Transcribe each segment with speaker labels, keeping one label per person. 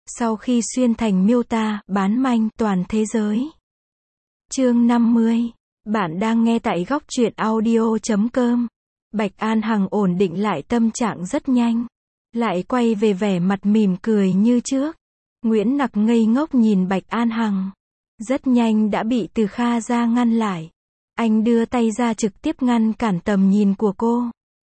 Speaker 1: Sau khi xuyên thành miêu tả, bán manh toàn thế giới. Chương 50. Bạn đang nghe tại góc truyện audio.com. Bạch An Hằng ổn định lại tâm trạng rất nhanh. Lại quay về vẻ mặt mỉm cười như trước. Nguyễn Nặc ngây ngốc nhìn Bạch An Hằng. Rất nhanh đã bị Từ Kha ra ngăn lại. Anh đưa tay ra trực tiếp ngăn cản tầm nhìn của cô.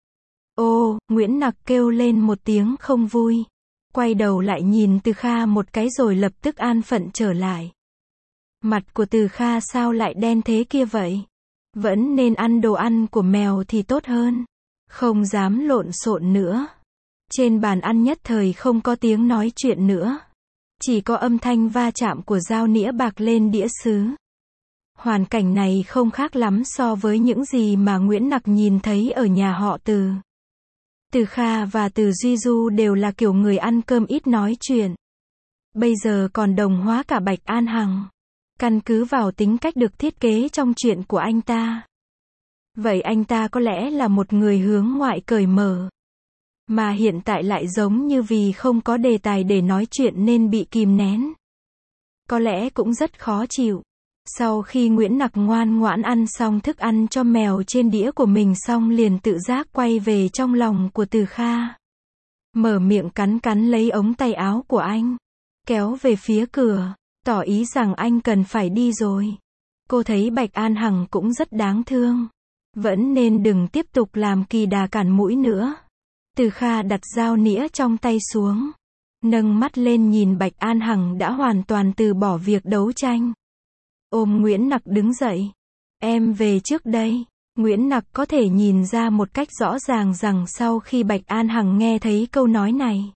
Speaker 1: Ô, Nguyễn Nặc kêu lên một tiếng không vui. Quay đầu lại nhìn Từ Kha một cái rồi lập tức an phận trở lại. Mặt của Từ Kha sao lại đen thế kia vậy? Vẫn nên ăn đồ ăn của mèo thì tốt hơn. Không dám lộn xộn nữa. Trên bàn ăn nhất thời không có tiếng nói chuyện nữa. Chỉ có âm thanh va chạm của dao nĩa bạc lên đĩa sứ. Hoàn cảnh này không khác lắm so với những gì mà Nguyễn Nặc nhìn thấy ở nhà họ Từ. Từ Kha và Từ Duy Du đều là kiểu người ăn cơm ít nói chuyện. Bây giờ còn đồng hóa cả Bạch An Hằng. Căn cứ vào tính cách được thiết kế trong chuyện của anh ta. Vậy anh ta có lẽ là một người hướng ngoại cởi mở. Mà hiện tại lại giống như vì không có đề tài để nói chuyện nên bị kìm nén. Có lẽ cũng rất khó chịu. Sau khi Nguyễn Nặc ngoan ngoãn ăn xong thức ăn cho mèo trên đĩa của mình xong liền tự giác quay về trong lòng của Từ Kha. Mở miệng cắn cắn lấy ống tay áo của anh. Kéo về phía cửa, tỏ ý rằng anh cần phải đi rồi. Cô thấy Bạch An Hằng cũng rất đáng thương. Vẫn nên đừng tiếp tục làm kỳ đà cản mũi nữa. Từ Kha đặt dao nĩa trong tay xuống. Nâng mắt lên nhìn Bạch An Hằng đã hoàn toàn từ bỏ việc đấu tranh. Ôm Nguyễn Nặc đứng dậy. Em về trước đây. Nguyễn Nặc có thể nhìn ra một cách rõ ràng rằng sau khi Bạch An Hằng nghe thấy câu nói này.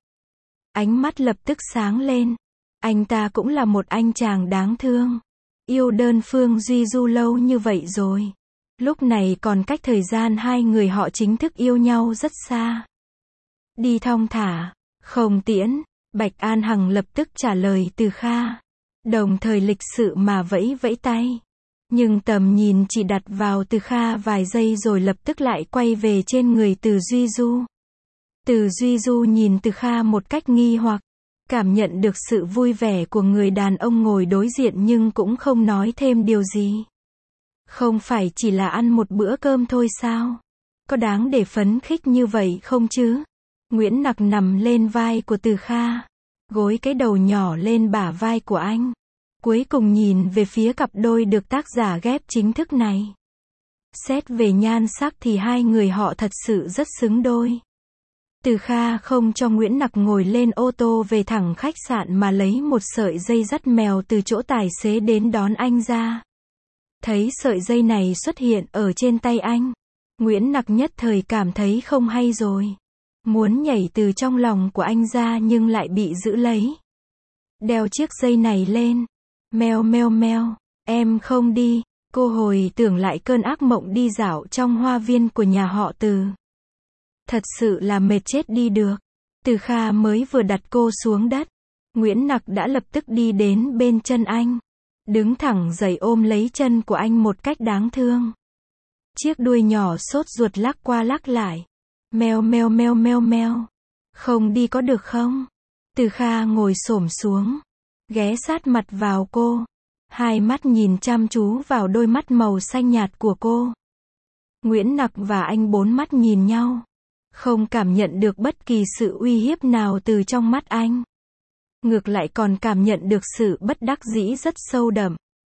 Speaker 1: Ánh mắt lập tức sáng lên. Anh ta cũng là một anh chàng đáng thương. Yêu đơn phương Duy Du lâu như vậy rồi. Lúc này còn cách thời gian hai người họ chính thức yêu nhau rất xa. Đi thong thả, không tiễn. Bạch An Hằng lập tức trả lời Từ Kha. Đồng thời lịch sự mà vẫy vẫy tay. Nhưng tầm nhìn chỉ đặt vào Từ Kha vài giây rồi lập tức lại quay về trên người Từ Duy Du. Từ Duy Du nhìn Từ Kha một cách nghi hoặc. Cảm nhận được sự vui vẻ của người đàn ông ngồi đối diện nhưng cũng không nói thêm điều gì. Không phải chỉ là ăn một bữa cơm thôi sao? Có đáng để phấn khích như vậy không chứ? Nguyễn Nặc nằm lên vai của Từ Kha. Gối cái đầu nhỏ lên bả vai của anh. Cuối cùng nhìn về phía cặp đôi được tác giả ghép chính thức này. Xét về nhan sắc thì hai người họ thật sự rất xứng đôi. Từ Kha không cho Nguyễn Nặc ngồi lên ô tô về thẳng khách sạn mà lấy một sợi dây dắt mèo từ chỗ tài xế đến đón anh ra. Thấy sợi dây này xuất hiện ở trên tay anh. Nguyễn Nặc nhất thời cảm thấy không hay rồi. Muốn nhảy từ trong lòng của anh ra nhưng lại bị giữ lấy. Đeo chiếc dây này lên. Meo meo meo, em không đi. Cô hồi tưởng lại cơn ác mộng đi dạo trong hoa viên của nhà họ Từ. Thật sự là mệt chết đi được. Từ Kha mới vừa đặt cô xuống đất. Nguyễn Nặc đã lập tức đi đến bên chân anh. Đứng thẳng dậy ôm lấy chân của anh một cách đáng thương. Chiếc đuôi nhỏ sốt ruột lắc qua lắc lại. Meo meo meo meo meo. Không đi có được không? Từ Kha ngồi xổm xuống. Ghé sát mặt vào cô. Hai mắt nhìn chăm chú vào đôi mắt màu xanh nhạt của cô. Nguyễn Nặc và anh bốn mắt nhìn nhau. Không cảm nhận được bất kỳ sự uy hiếp nào từ trong mắt anh. Ngược lại còn cảm nhận được sự bất đắc dĩ rất sâu đậm.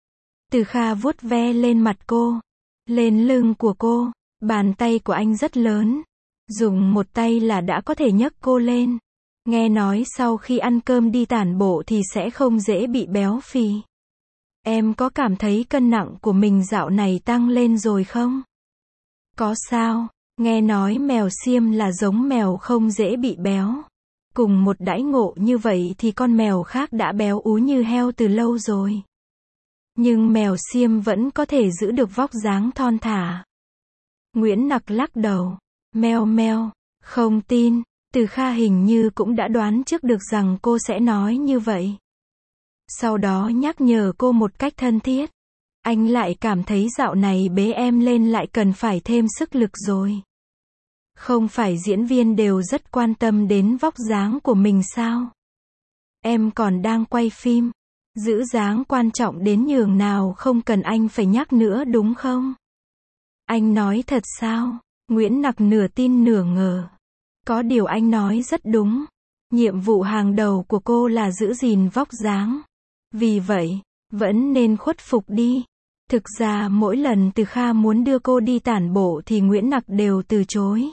Speaker 1: Từ Kha vuốt ve lên mặt cô. Lên lưng của cô. Bàn tay của anh rất lớn. Dùng một tay là đã có thể nhấc cô lên. Nghe nói sau khi ăn cơm đi tản bộ thì sẽ không dễ bị béo phì. Em có cảm thấy cân nặng của mình dạo này tăng lên rồi không? Có sao? Nghe nói mèo Xiêm là giống mèo không dễ bị béo. Cùng một đãi ngộ như vậy thì con mèo khác đã béo ú như heo từ lâu rồi. Nhưng mèo Xiêm vẫn có thể giữ được vóc dáng thon thả. Nguyễn Nặc lắc đầu. Meo meo, không tin. Từ Kha hình như cũng đã đoán trước được rằng cô sẽ nói như vậy. Sau đó nhắc nhở cô một cách thân thiết. Anh lại cảm thấy dạo này bế em lên lại cần phải thêm sức lực rồi. Không phải diễn viên đều rất quan tâm đến vóc dáng của mình sao? em còn đang quay phim. Giữ dáng quan trọng đến nhường nào không cần anh phải nhắc nữa đúng không? Anh nói thật sao? Nguyễn Nặc nửa tin nửa ngờ. Có điều anh nói rất đúng. Nhiệm vụ hàng đầu của cô là giữ gìn vóc dáng. Vì vậy, vẫn nên khuất phục đi. Thực ra mỗi lần Từ Kha muốn đưa cô đi tản bộ thì Nguyễn Nặc đều từ chối.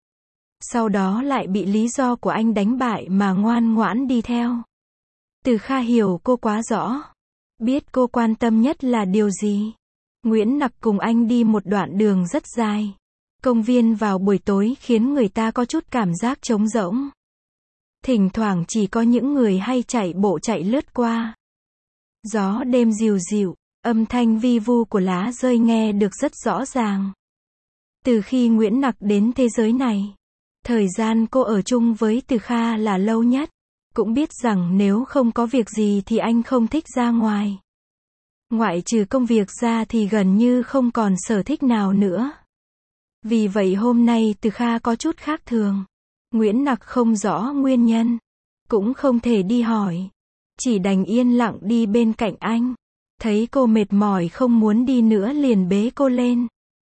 Speaker 1: Sau đó lại bị lý do của anh đánh bại mà ngoan ngoãn đi theo. Từ Kha hiểu cô quá rõ. Biết cô quan tâm nhất là điều gì. Nguyễn Nặc cùng anh đi một đoạn đường rất dài. Công viên vào buổi tối khiến người ta có chút cảm giác trống rỗng. Thỉnh thoảng chỉ có những người hay chạy bộ chạy lướt qua. Gió đêm dịu dịu, âm thanh vi vu của lá rơi nghe được rất rõ ràng. Từ khi Nguyễn Nặc đến thế giới này, thời gian cô ở chung với Từ Kha là lâu nhất. Cũng biết rằng nếu không có việc gì thì anh không thích ra ngoài. Ngoại trừ công việc ra thì gần như không còn sở thích nào nữa. Vì vậy hôm nay Từ Kha có chút khác thường. Nguyễn Nặc không rõ nguyên nhân. Cũng không thể đi hỏi. Chỉ đành yên lặng đi bên cạnh anh. Thấy cô mệt mỏi không muốn đi nữa liền bế cô lên.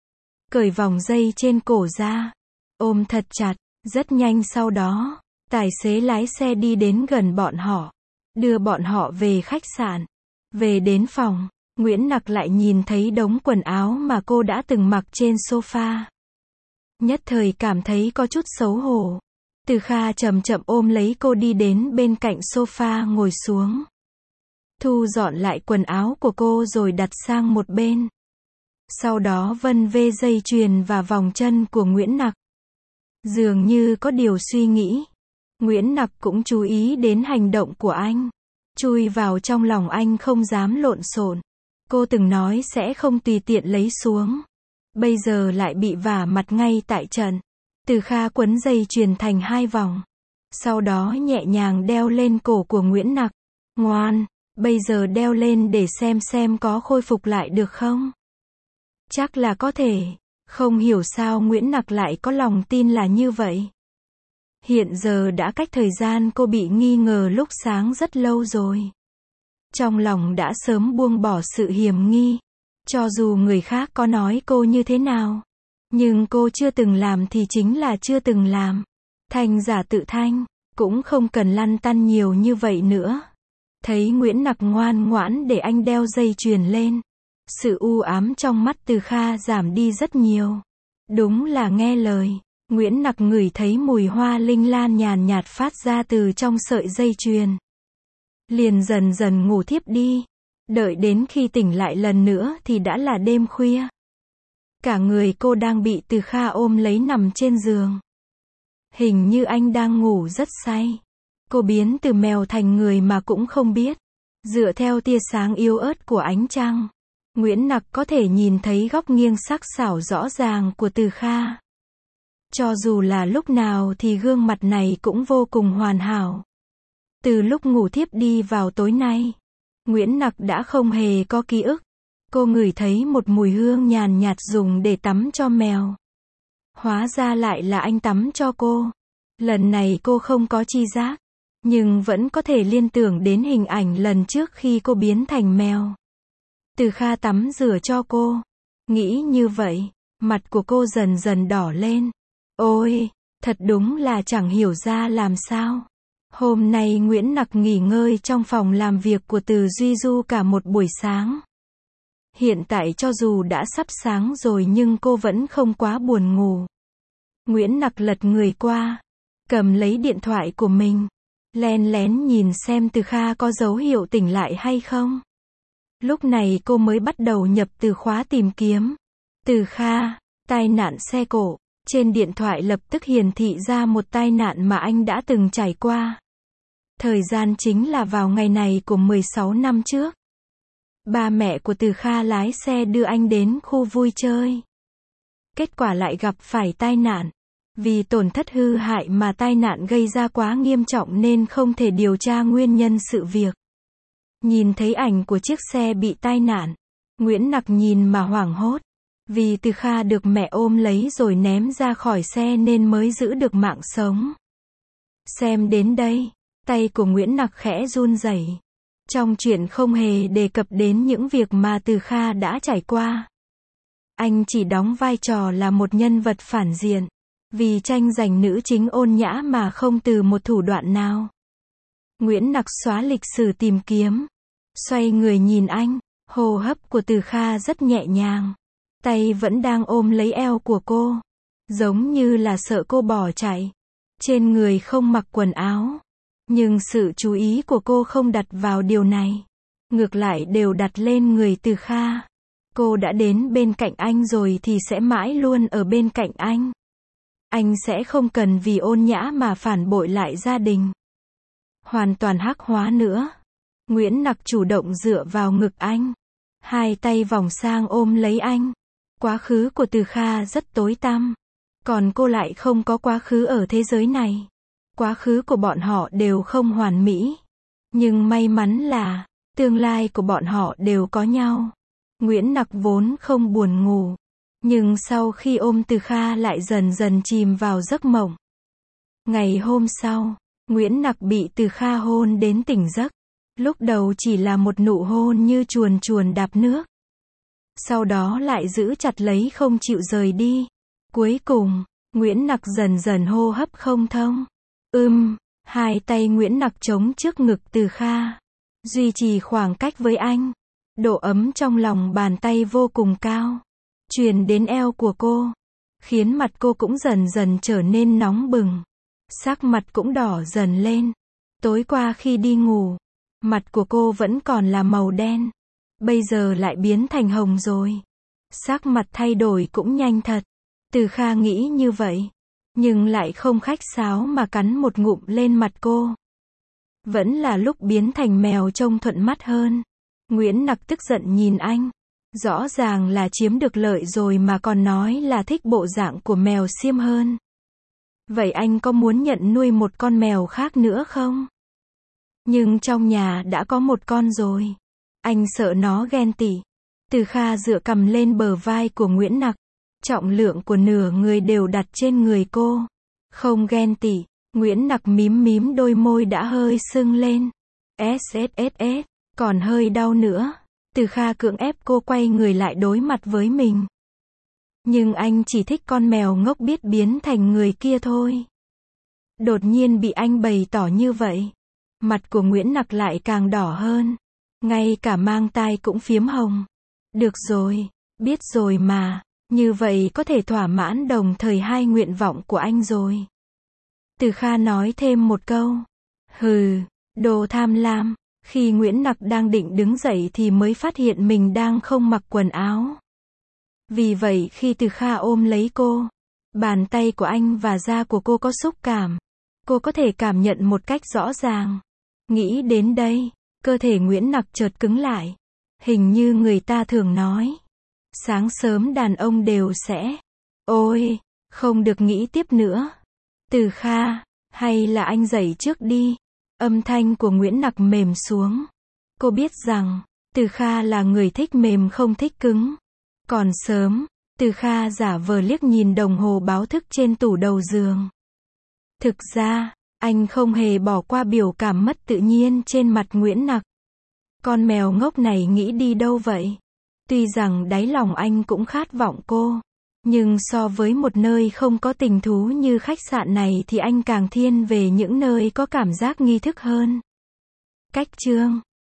Speaker 1: Cởi vòng dây trên cổ ra. Ôm thật chặt. Rất nhanh sau đó, tài xế lái xe đi đến gần bọn họ. Đưa bọn họ về khách sạn. Về đến phòng, Nguyễn Nặc lại nhìn thấy đống quần áo mà cô đã từng mặc trên sofa. Nhất thời cảm thấy có chút xấu hổ. Từ Kha chậm chậm ôm lấy cô đi đến bên cạnh sofa ngồi xuống. Thu dọn lại quần áo của cô rồi đặt sang một bên. Sau đó vân vê dây chuyền và vòng chân của Nguyễn Nặc. Dường như có điều suy nghĩ. Nguyễn Nặc cũng chú ý đến hành động của anh. Chui vào trong lòng anh không dám lộn xộn. Cô từng nói sẽ không tùy tiện lấy xuống. Bây giờ lại bị vả mặt ngay tại trận. Từ Kha quấn dây chuyền thành 2 vòng. Sau đó nhẹ nhàng đeo lên cổ của Nguyễn Nặc. Ngoan, bây giờ đeo lên để xem có khôi phục lại được không? Chắc là có thể. Không hiểu sao Nguyễn Nặc lại có lòng tin là như vậy. Hiện giờ đã cách thời gian cô bị nghi ngờ lúc sáng rất lâu rồi. Trong lòng đã sớm buông bỏ sự hiềm nghi. Cho dù người khác có nói cô như thế nào. Nhưng cô chưa từng làm thì chính là chưa từng làm. Thanh giả tự thanh, cũng không cần lăn tăn nhiều như vậy nữa. Thấy Nguyễn Nặc ngoan ngoãn để anh đeo dây chuyền lên. Sự u ám trong mắt Từ Kha giảm đi rất nhiều. Đúng là nghe lời. Nguyễn Nặc ngửi thấy mùi hoa linh lan nhàn nhạt phát ra từ trong sợi dây chuyền. Liền dần dần ngủ thiếp đi. Đợi đến khi tỉnh lại lần nữa thì đã là đêm khuya. Cả người cô đang bị Từ Kha ôm lấy nằm trên giường. Hình như anh đang ngủ rất say. Cô biến từ mèo thành người mà cũng không biết. Dựa theo tia sáng yếu ớt của ánh trăng, Nguyễn Nặc có thể nhìn thấy góc nghiêng sắc sảo rõ ràng của Từ Kha. Cho dù là lúc nào thì gương mặt này cũng vô cùng hoàn hảo. Từ lúc ngủ thiếp đi vào tối nay, Nguyễn Nặc đã không hề có ký ức. Cô ngửi thấy một mùi hương nhàn nhạt dùng để tắm cho mèo. Hóa ra lại là anh tắm cho cô. Lần này cô không có tri giác, nhưng vẫn có thể liên tưởng đến hình ảnh lần trước khi cô biến thành mèo. Từ Kha tắm rửa cho cô. Nghĩ như vậy, mặt của cô dần dần đỏ lên. Ôi, thật đúng là chẳng hiểu ra làm sao. Hôm nay Nguyễn Nặc nghỉ ngơi trong phòng làm việc của Từ Duy Du cả một buổi sáng. Hiện tại cho dù đã sắp sáng rồi nhưng cô vẫn không quá buồn ngủ. Nguyễn Nặc lật người qua, cầm lấy điện thoại của mình, len lén nhìn xem Từ Kha có dấu hiệu tỉnh lại hay không. Lúc này cô mới bắt đầu nhập từ khóa tìm kiếm. Từ Kha, tai nạn xe cộ. Trên điện thoại lập tức hiển thị ra một tai nạn mà anh đã từng trải qua. Thời gian chính là vào ngày này của 16 năm trước. Ba mẹ của Từ Kha lái xe đưa anh đến khu vui chơi. Kết quả lại gặp phải tai nạn. Vì tổn thất hư hại mà tai nạn gây ra quá nghiêm trọng nên không thể điều tra nguyên nhân sự việc. Nhìn thấy ảnh của chiếc xe bị tai nạn, Nguyễn Nặc nhìn mà hoảng hốt. Vì Từ Kha được mẹ ôm lấy rồi ném ra khỏi xe nên mới giữ được mạng sống. Xem đến đây, Tay của Nguyễn Nặc khẽ run rẩy. Trong chuyện không hề đề cập đến những việc mà Từ Kha đã trải qua. Anh chỉ đóng vai trò là một nhân vật phản diện. Vì tranh giành nữ chính ôn nhã mà không từ một thủ đoạn nào. Nguyễn Nặc xóa lịch sử tìm kiếm. Xoay người nhìn anh. Hô hấp của Từ Kha rất nhẹ nhàng. Tay vẫn đang ôm lấy eo của cô. Giống như là sợ cô bỏ chạy. Trên người không mặc quần áo. Nhưng sự chú ý của cô không đặt vào điều này. Ngược lại đều đặt lên người Từ Kha. Cô đã đến bên cạnh anh rồi thì sẽ mãi luôn ở bên cạnh anh. Anh sẽ không cần vì ôn nhã mà phản bội lại gia đình. Hoàn toàn hắc hóa nữa. Nguyễn Nặc chủ động dựa vào ngực anh. Hai tay vòng sang ôm lấy anh. Quá khứ của Từ Kha rất tối tăm. Còn cô lại không có quá khứ ở thế giới này. Quá khứ của bọn họ đều không hoàn mỹ. Nhưng may mắn là, tương lai của bọn họ đều có nhau. Nguyễn Nặc vốn không buồn ngủ. Nhưng sau khi ôm Từ Kha lại dần dần chìm vào giấc mộng. Ngày hôm sau, Nguyễn Nặc bị Từ Kha hôn đến tỉnh giấc. Lúc đầu chỉ là một nụ hôn như chuồn chuồn đạp nước. Sau đó lại giữ chặt lấy không chịu rời đi. Cuối cùng, Nguyễn Nặc dần dần hô hấp không thông. Hai tay Nguyễn Nặc chống trước ngực Từ Kha. Duy trì khoảng cách với anh. Độ ấm trong lòng bàn tay vô cùng cao. Truyền đến eo của cô. Khiến mặt cô cũng dần dần trở nên nóng bừng. Sắc mặt cũng đỏ dần lên. Tối qua khi đi ngủ, mặt của cô vẫn còn là màu đen. Bây giờ lại biến thành hồng rồi. Sắc mặt thay đổi cũng nhanh thật. Từ Kha nghĩ như vậy. Nhưng lại không khách sáo mà cắn một ngụm lên mặt cô. Vẫn là lúc biến thành mèo trông thuận mắt hơn. Nguyễn Nặc tức giận nhìn anh. Rõ ràng là chiếm được lợi rồi mà còn nói là thích bộ dạng của mèo xiêm hơn. Vậy anh có muốn nhận nuôi một con mèo khác nữa không? Nhưng trong nhà đã có một con rồi. Anh sợ nó ghen tị. Từ Kha dựa cằm lên bờ vai của Nguyễn Nặc. Trọng lượng của nửa người đều đặt trên người cô. Không ghen tị. Nguyễn Nặc mím mím đôi môi đã hơi sưng lên. SSSS. Còn hơi đau nữa. Từ Kha cưỡng ép cô quay người lại đối mặt với mình. Nhưng anh chỉ thích con mèo ngốc biết biến thành người kia thôi. Đột nhiên bị anh bày tỏ như vậy. Mặt của Nguyễn Nặc lại càng đỏ hơn. Ngay cả mang tai cũng phiếm hồng. Được rồi, biết rồi mà. Như vậy có thể thỏa mãn đồng thời hai nguyện vọng của anh rồi. Từ Kha nói thêm một câu. Hừ, đồ tham lam. Khi Nguyễn Nặc đang định đứng dậy thì mới phát hiện mình đang không mặc quần áo. Vì vậy khi Từ Kha ôm lấy cô, bàn tay của anh và da của cô có xúc cảm. Cô có thể cảm nhận một cách rõ ràng. Nghĩ đến đây, cơ thể Nguyễn Nặc chợt cứng lại. Hình như người ta thường nói. Sáng sớm đàn ông đều sẽ. Ôi, không được nghĩ tiếp nữa. Từ Kha, hay là anh dậy trước đi. Âm thanh của Nguyễn Nặc mềm xuống. Cô biết rằng, Từ Kha là người thích mềm không thích cứng. Còn sớm, Từ Kha giả vờ liếc nhìn đồng hồ báo thức trên tủ đầu giường. Thực ra, anh không hề bỏ qua biểu cảm mất tự nhiên trên mặt Nguyễn Nặc. Con mèo ngốc này nghĩ đi đâu vậy? Tuy rằng đáy lòng anh cũng khát vọng cô. Nhưng so với một nơi không có tình thú như khách sạn này thì anh càng thiên về những nơi có cảm giác nghi thức hơn. Cách chương